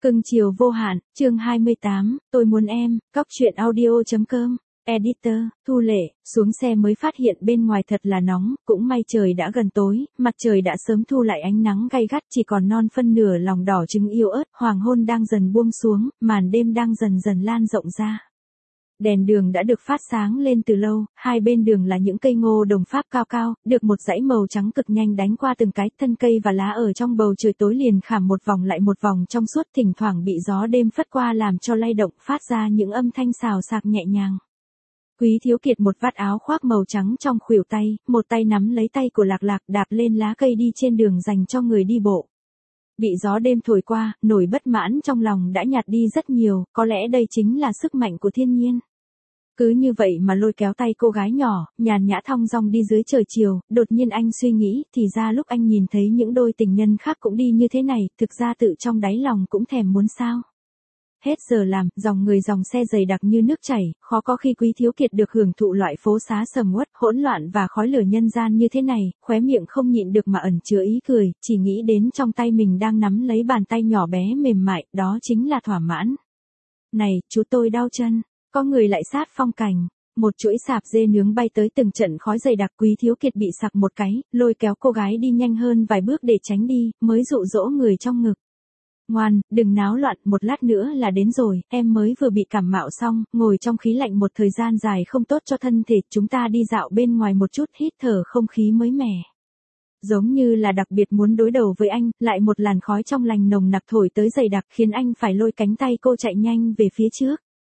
Cưng chiều vô hạn, chương 28, tôi muốn em, cóc truyện audio.com, editor, Thu Lệ, xuống xe mới phát hiện bên ngoài thật là nóng, cũng may trời đã gần tối, mặt trời đã sớm thu lại ánh nắng gay gắt chỉ còn non phân nửa lòng đỏ trứng yếu ớt, hoàng hôn đang dần buông xuống, màn đêm đang dần dần lan rộng ra. Đèn đường đã được phát sáng lên từ lâu, hai bên đường là những cây ngô đồng Pháp cao cao, được một dãy màu trắng cực nhanh đánh qua từng cái thân cây và lá ở trong bầu trời tối liền khảm một vòng lại một vòng trong suốt, thỉnh thoảng bị gió đêm phất qua làm cho lay động phát ra những âm thanh xào xạc nhẹ nhàng. Quý Thiếu Kiệt một vạt áo khoác màu trắng trong khuỷu tay, một tay nắm lấy tay của Lạc Lạc đạp lên lá cây đi trên đường dành cho người đi bộ. Bị gió đêm thổi qua, nỗi bất mãn trong lòng đã nhạt đi rất nhiều, có lẽ đây chính là sức mạnh của thiên nhiên. Cứ như vậy mà lôi kéo tay cô gái nhỏ, nhàn nhã thong dong đi dưới trời chiều, đột nhiên anh suy nghĩ, thì ra lúc anh nhìn thấy những đôi tình nhân khác cũng đi như thế này, thực ra tự trong đáy lòng cũng thèm muốn sao. Hết giờ làm, dòng người dòng xe dày đặc như nước chảy, khó có khi Quý Thiếu Kiệt được hưởng thụ loại phố xá sầm uất, hỗn loạn và khói lửa nhân gian như thế này, khóe miệng không nhịn được mà ẩn chứa ý cười, chỉ nghĩ đến trong tay mình đang nắm lấy bàn tay nhỏ bé mềm mại, đó chính là thỏa mãn. Này, chú tôi đau chân. Có người lại sát phong cảnh, một chuỗi sạp dê nướng bay tới từng trận khói dày đặc. Quý Thiếu Kiệt bị sặc một cái, lôi kéo cô gái đi nhanh hơn vài bước để tránh đi, mới dụ dỗ người trong ngực. Ngoan, đừng náo loạn, một lát nữa là đến rồi, em mới vừa bị cảm mạo xong, ngồi trong khí lạnh một thời gian dài không tốt cho thân thể, chúng ta đi dạo bên ngoài một chút hít thở không khí mới mẻ. Giống như là đặc biệt muốn đối đầu với anh, lại một làn khói trong lành nồng nặc thổi tới dày đặc khiến anh phải lôi cánh tay cô chạy nhanh về phía trước.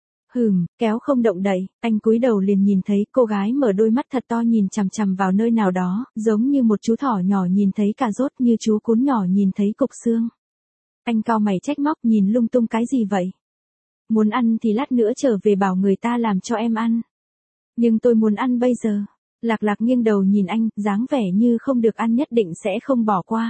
Kéo không động đậy, anh cúi đầu liền nhìn thấy cô gái mở đôi mắt thật to nhìn chằm chằm vào nơi nào đó, giống như một chú thỏ nhỏ nhìn thấy cà rốt, như chú cún nhỏ nhìn thấy cục xương. Anh cau mày trách móc, nhìn lung tung cái gì vậy? Muốn ăn thì lát nữa trở về bảo người ta làm cho em ăn. Nhưng tôi muốn ăn bây giờ. Lạc Lạc nghiêng đầu nhìn anh, dáng vẻ như không được ăn nhất định sẽ không bỏ qua.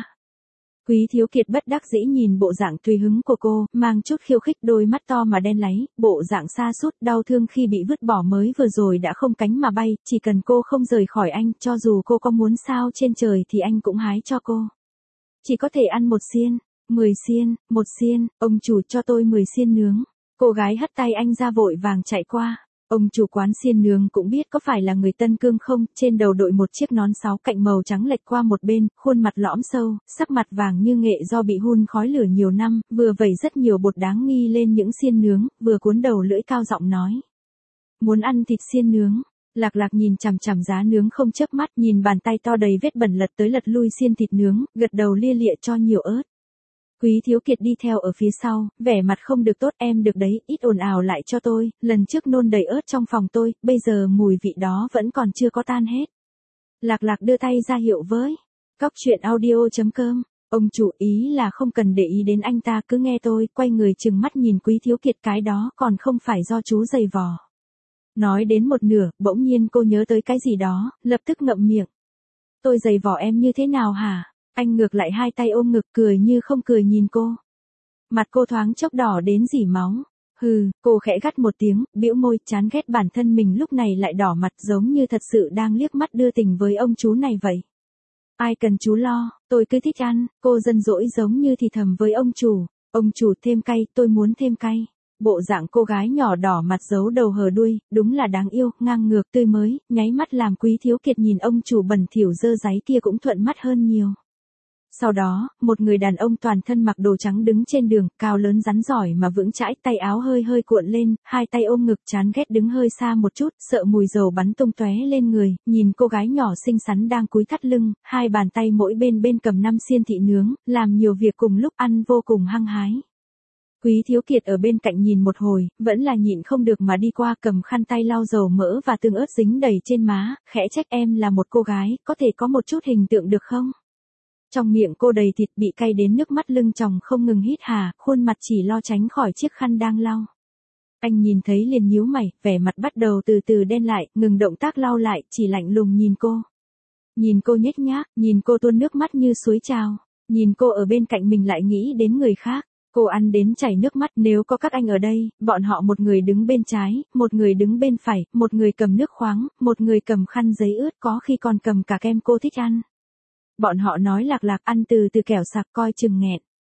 Quý Thiếu Kiệt bất đắc dĩ nhìn bộ dạng tùy hứng của cô, mang chút khiêu khích, đôi mắt to mà đen láy, bộ dạng sa sút đau thương khi bị vứt bỏ mới vừa rồi đã không cánh mà bay, chỉ cần cô không rời khỏi anh, cho dù cô có muốn sao trên trời thì anh cũng hái cho cô. Chỉ có thể ăn 1 xiên, 10 xiên, 1 xiên, ông chủ cho tôi 10 xiên nướng. Cô gái hất tay anh ra vội vàng chạy qua. Ông chủ quán xiên nướng cũng biết có phải là người Tân Cương không, trên đầu đội một chiếc nón 6 cạnh màu trắng lệch qua một bên, khuôn mặt lõm sâu, sắc mặt vàng như nghệ do bị hun khói lửa nhiều năm, vừa vẩy rất nhiều bột đáng nghi lên những xiên nướng, vừa cuốn đầu lưỡi cao giọng nói. Muốn ăn thịt xiên nướng. Lạc Lạc nhìn chằm chằm giá nướng không chớp mắt, nhìn bàn tay to đầy vết bẩn lật tới lật lui xiên thịt nướng, gật đầu lia lịa cho nhiều ớt. Quý Thiếu Kiệt đi theo ở phía sau, vẻ mặt không được tốt, em được đấy, ít ồn ào lại cho tôi, lần trước nôn đầy ớt trong phòng tôi, bây giờ mùi vị đó vẫn còn chưa có tan hết. Lạc Lạc đưa tay ra hiệu với. Cóc truyện audio.com, ông chủ ý là không cần để ý đến anh ta, cứ nghe tôi, quay người trừng mắt nhìn Quý Thiếu Kiệt, cái đó còn không phải do chú giày vò. Nói đến một nửa, bỗng nhiên cô nhớ tới cái gì đó, lập tức ngậm miệng. Tôi giày vò em như thế nào hả? Anh ngược lại hai tay ôm ngực cười như không cười nhìn cô. Mặt cô thoáng chốc đỏ đến rỉ máu. Cô khẽ gắt một tiếng, bĩu môi, chán ghét bản thân mình lúc này lại đỏ mặt giống như thật sự đang liếc mắt đưa tình với ông chú này vậy. Ai cần chú lo, tôi cứ thích ăn, cô dân dỗi giống như thì thầm với ông chủ. Ông chủ thêm cay, tôi muốn thêm cay. Bộ dạng cô gái nhỏ đỏ mặt giấu đầu hờ đuôi, đúng là đáng yêu, ngang ngược tươi mới, nháy mắt làm Quý Thiếu Kiệt nhìn ông chủ bẩn thỉu dơ dáy kia cũng thuận mắt hơn nhiều. Sau đó, một người đàn ông toàn thân mặc đồ trắng đứng trên đường, cao lớn rắn giỏi mà vững chãi, tay áo hơi hơi cuộn lên, hai tay ôm ngực, chán ghét đứng hơi xa một chút, sợ mùi dầu bắn tung tóe lên người, nhìn cô gái nhỏ xinh xắn đang cúi thắt lưng, hai bàn tay mỗi bên cầm 5 xiên thịt nướng, làm nhiều việc cùng lúc ăn vô cùng hăng hái. Quý Thiếu Kiệt ở bên cạnh nhìn một hồi, vẫn là nhịn không được mà đi qua cầm khăn tay lau dầu mỡ và tương ớt dính đầy trên má, khẽ trách, em là một cô gái, có thể có một chút hình tượng được không? Trong miệng cô đầy thịt, bị cay đến nước mắt lưng tròng không ngừng hít hà, khuôn mặt chỉ lo tránh khỏi chiếc khăn đang lau. Anh nhìn thấy liền nhíu mày, vẻ mặt bắt đầu từ từ đen lại, ngừng động tác lau lại, chỉ lạnh lùng nhìn cô. Nhìn cô nhếch nhác, nhìn cô tuôn nước mắt như suối trào, nhìn cô ở bên cạnh mình lại nghĩ đến người khác. Cô ăn đến chảy nước mắt, nếu có các anh ở đây, bọn họ một người đứng bên trái, một người đứng bên phải, một người cầm nước khoáng, một người cầm khăn giấy ướt, có khi còn cầm cả kem cô thích ăn. Bọn họ nói Lạc Lạc ăn từ từ kẻo sặc coi chừng nghẹn.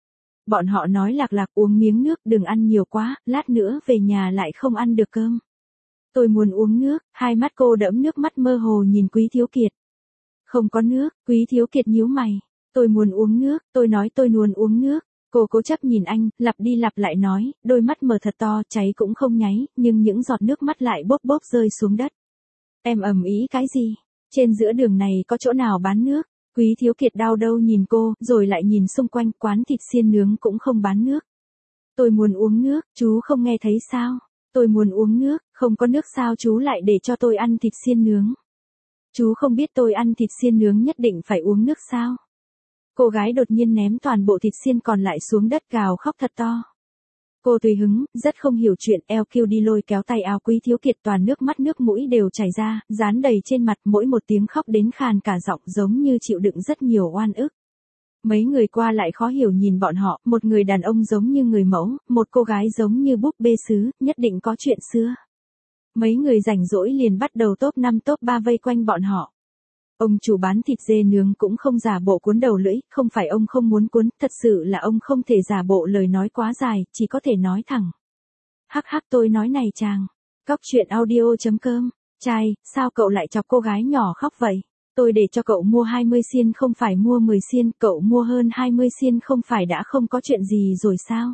Bọn họ nói Lạc Lạc uống miếng nước, đừng ăn nhiều quá, lát nữa về nhà lại không ăn được cơm. Tôi muốn uống nước, hai mắt cô đẫm nước mắt mơ hồ nhìn Quý Thiếu Kiệt. Không có nước, Quý Thiếu Kiệt nhíu mày. Tôi muốn uống nước, tôi nói tôi muốn uống nước. Cô cố chấp nhìn anh, lặp đi lặp lại nói, đôi mắt mở thật to, cháy cũng không nháy, nhưng những giọt nước mắt lại bốp bốp rơi xuống đất. Em ầm ĩ cái gì? Trên giữa đường này có chỗ nào bán nước? Quý Thiếu Kiệt đau đầu nhìn cô, rồi lại nhìn xung quanh, quán thịt xiên nướng cũng không bán nước. Tôi muốn uống nước, chú không nghe thấy sao? Tôi muốn uống nước, không có nước sao chú lại để cho tôi ăn thịt xiên nướng? Chú không biết tôi ăn thịt xiên nướng nhất định phải uống nước sao? Cô gái đột nhiên ném toàn bộ thịt xiên còn lại xuống đất gào khóc thật to. Cô tùy hứng, rất không hiểu chuyện, eo kêu đi lôi kéo tay áo Quý Thiếu Kiệt, toàn nước mắt nước mũi đều chảy ra, dán đầy trên mặt, mỗi một tiếng khóc đến khàn cả giọng, giống như chịu đựng rất nhiều oan ức. Mấy người qua lại khó hiểu nhìn bọn họ, một người đàn ông giống như người mẫu, một cô gái giống như búp bê sứ, nhất định có chuyện xưa. Mấy người rảnh rỗi liền bắt đầu top 5 top 3 vây quanh bọn họ. Ông chủ bán thịt dê nướng cũng không giả bộ cuốn đầu lưỡi, không phải ông không muốn cuốn, thật sự là ông không thể giả bộ lời nói quá dài, chỉ có thể nói thẳng. Hắc hắc tôi nói này chàng. Cóc truyện audio.com. Trai, sao cậu lại chọc cô gái nhỏ khóc vậy? Tôi để cho cậu mua 20 xiên không phải mua 10 xiên, cậu mua hơn 20 xiên không phải đã không có chuyện gì rồi sao?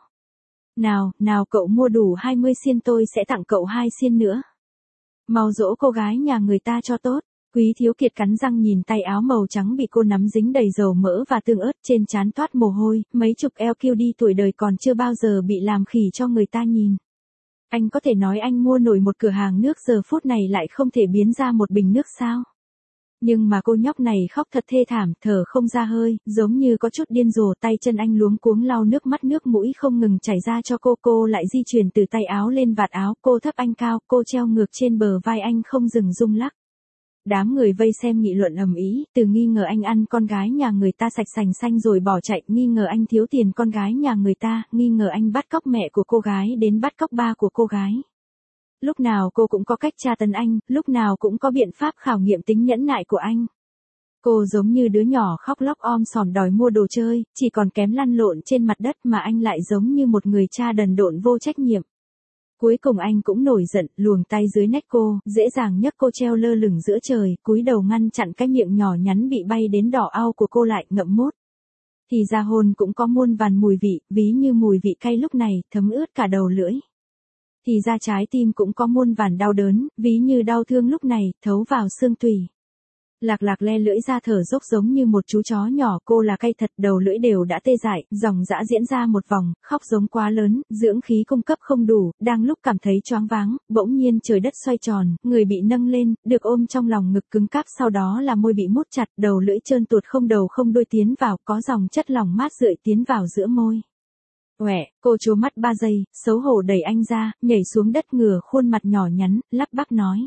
Nào cậu mua đủ 20 xiên tôi sẽ tặng cậu 2 xiên nữa. Mau dỗ cô gái nhà người ta cho tốt. Quý Thiếu Kiệt cắn răng nhìn tay áo màu trắng bị cô nắm dính đầy dầu mỡ và tương ớt, trên trán toát mồ hôi, mấy chục LQ đi tuổi đời còn chưa bao giờ bị làm khỉ cho người ta nhìn. Anh có thể nói anh mua nổi một cửa hàng nước giờ phút này lại không thể biến ra một bình nước sao? Nhưng mà cô nhóc này khóc thật thê thảm, thở không ra hơi, giống như có chút điên rồ, tay chân anh luống cuống lau nước mắt nước mũi không ngừng chảy ra cho cô lại di chuyển từ tay áo lên vạt áo, cô thấp anh cao, cô treo ngược trên bờ vai anh không dừng rung lắc. Đám người vây xem nghị luận ầm ĩ, từ nghi ngờ anh ăn con gái nhà người ta sạch sành xanh rồi bỏ chạy, nghi ngờ anh thiếu tiền con gái nhà người ta, nghi ngờ anh bắt cóc mẹ của cô gái đến bắt cóc ba của cô gái. Lúc nào cô cũng có cách tra tấn anh, lúc nào cũng có biện pháp khảo nghiệm tính nhẫn nại của anh. Cô giống như đứa nhỏ khóc lóc om sòm đòi mua đồ chơi, chỉ còn kém lăn lộn trên mặt đất mà anh lại giống như một người cha đần độn vô trách nhiệm. Cuối cùng anh cũng nổi giận, luồng tay dưới nách cô, dễ dàng nhấc cô treo lơ lửng giữa trời, cúi đầu ngăn chặn cái miệng nhỏ nhắn bị bay đến đỏ au của cô lại, ngậm mốt. Thì ra hôn cũng có muôn vàn mùi vị, ví như mùi vị cay lúc này, thấm ướt cả đầu lưỡi. Thì ra trái tim cũng có muôn vàn đau đớn, ví như đau thương lúc này, thấu vào xương tủy. Lạc Lạc le lưỡi ra thở dốc giống như một chú chó nhỏ, cô là cay thật, đầu lưỡi đều đã tê dại, dòng dã diễn ra một vòng, khóc giống quá lớn, dưỡng khí cung cấp không đủ, đang lúc cảm thấy choáng váng, bỗng nhiên trời đất xoay tròn, người bị nâng lên, được ôm trong lòng ngực cứng cáp, sau đó là môi bị mút chặt, đầu lưỡi trơn tuột không đầu không đuôi tiến vào, có dòng chất lỏng mát rượi tiến vào giữa môi. Uệ, cô trố mắt 3 giây, xấu hổ đẩy anh ra, nhảy xuống đất ngửa khuôn mặt nhỏ nhắn, lắp bắp nói.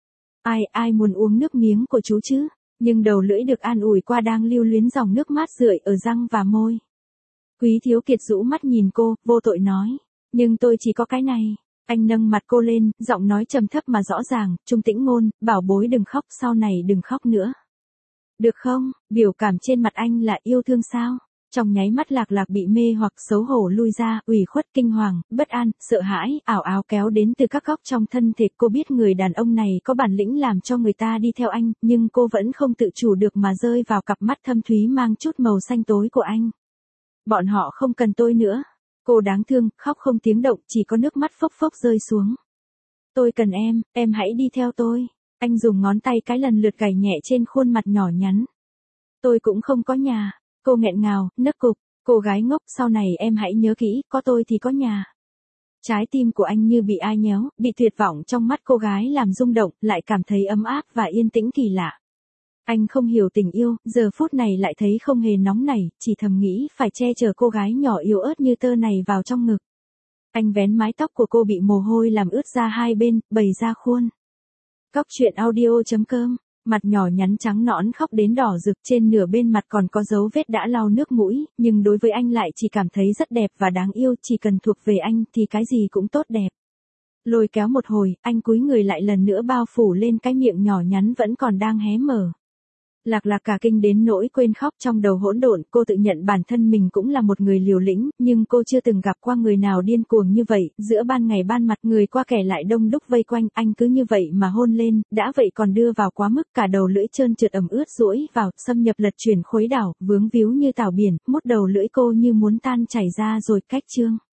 Ai muốn uống nước miếng của chú chứ? Nhưng đầu lưỡi được an ủi qua đang lưu luyến dòng nước mát rượi ở răng và môi. Quý Thiếu Kiệt rũ mắt nhìn cô, vô tội nói. Nhưng tôi chỉ có cái này. Anh nâng mặt cô lên, giọng nói trầm thấp mà rõ ràng, Trung Tĩnh Ngôn, bảo bối đừng khóc, sau này đừng khóc nữa. Được không? Biểu cảm trên mặt anh là yêu thương sao? Trong nháy mắt Lạc Lạc bị mê hoặc xấu hổ lui ra, ủy khuất kinh hoàng, bất an, sợ hãi, ảo ảo kéo đến từ các góc trong thân thể. Cô biết người đàn ông này có bản lĩnh làm cho người ta đi theo anh, nhưng cô vẫn không tự chủ được mà rơi vào cặp mắt thâm thúy mang chút màu xanh tối của anh. Bọn họ không cần tôi nữa. Cô đáng thương, khóc không tiếng động, chỉ có nước mắt phốc phốc rơi xuống. Tôi cần em hãy đi theo tôi. Anh dùng ngón tay cái lần lượt gảy nhẹ trên khuôn mặt nhỏ nhắn. Tôi cũng không có nhà. Cô nghẹn ngào, nấc cục, cô gái ngốc, sau này em hãy nhớ kỹ, có tôi thì có nhà. Trái tim của anh như bị ai nhéo, bị tuyệt vọng trong mắt cô gái làm rung động, lại cảm thấy ấm áp và yên tĩnh kỳ lạ. Anh không hiểu tình yêu, giờ phút này lại thấy không hề nóng nảy, chỉ thầm nghĩ phải che chở cô gái nhỏ yếu ớt như tơ này vào trong ngực. Anh vén mái tóc của cô bị mồ hôi làm ướt ra hai bên, bày ra khuôn. Cóc truyện audio.com. Mặt nhỏ nhắn trắng nõn khóc đến đỏ rực, trên nửa bên mặt còn có dấu vết đã lau nước mũi, nhưng đối với anh lại chỉ cảm thấy rất đẹp và đáng yêu, chỉ cần thuộc về anh thì cái gì cũng tốt đẹp. Lôi kéo một hồi, anh cúi người lại lần nữa bao phủ lên cái miệng nhỏ nhắn vẫn còn đang hé mở. Lạc Lạc cả kinh đến nỗi quên khóc, trong đầu hỗn độn. Cô tự nhận bản thân mình cũng là một người liều lĩnh, nhưng cô chưa từng gặp qua người nào điên cuồng như vậy, giữa ban ngày ban mặt người qua kẻ lại đông đúc vây quanh, anh cứ như vậy mà hôn lên, đã vậy còn đưa vào quá mức, cả đầu lưỡi trơn trượt ẩm ướt duỗi vào, xâm nhập lật chuyển khuấy đảo, vướng víu như tảo biển, mút đầu lưỡi cô như muốn tan chảy ra rồi. Cách chương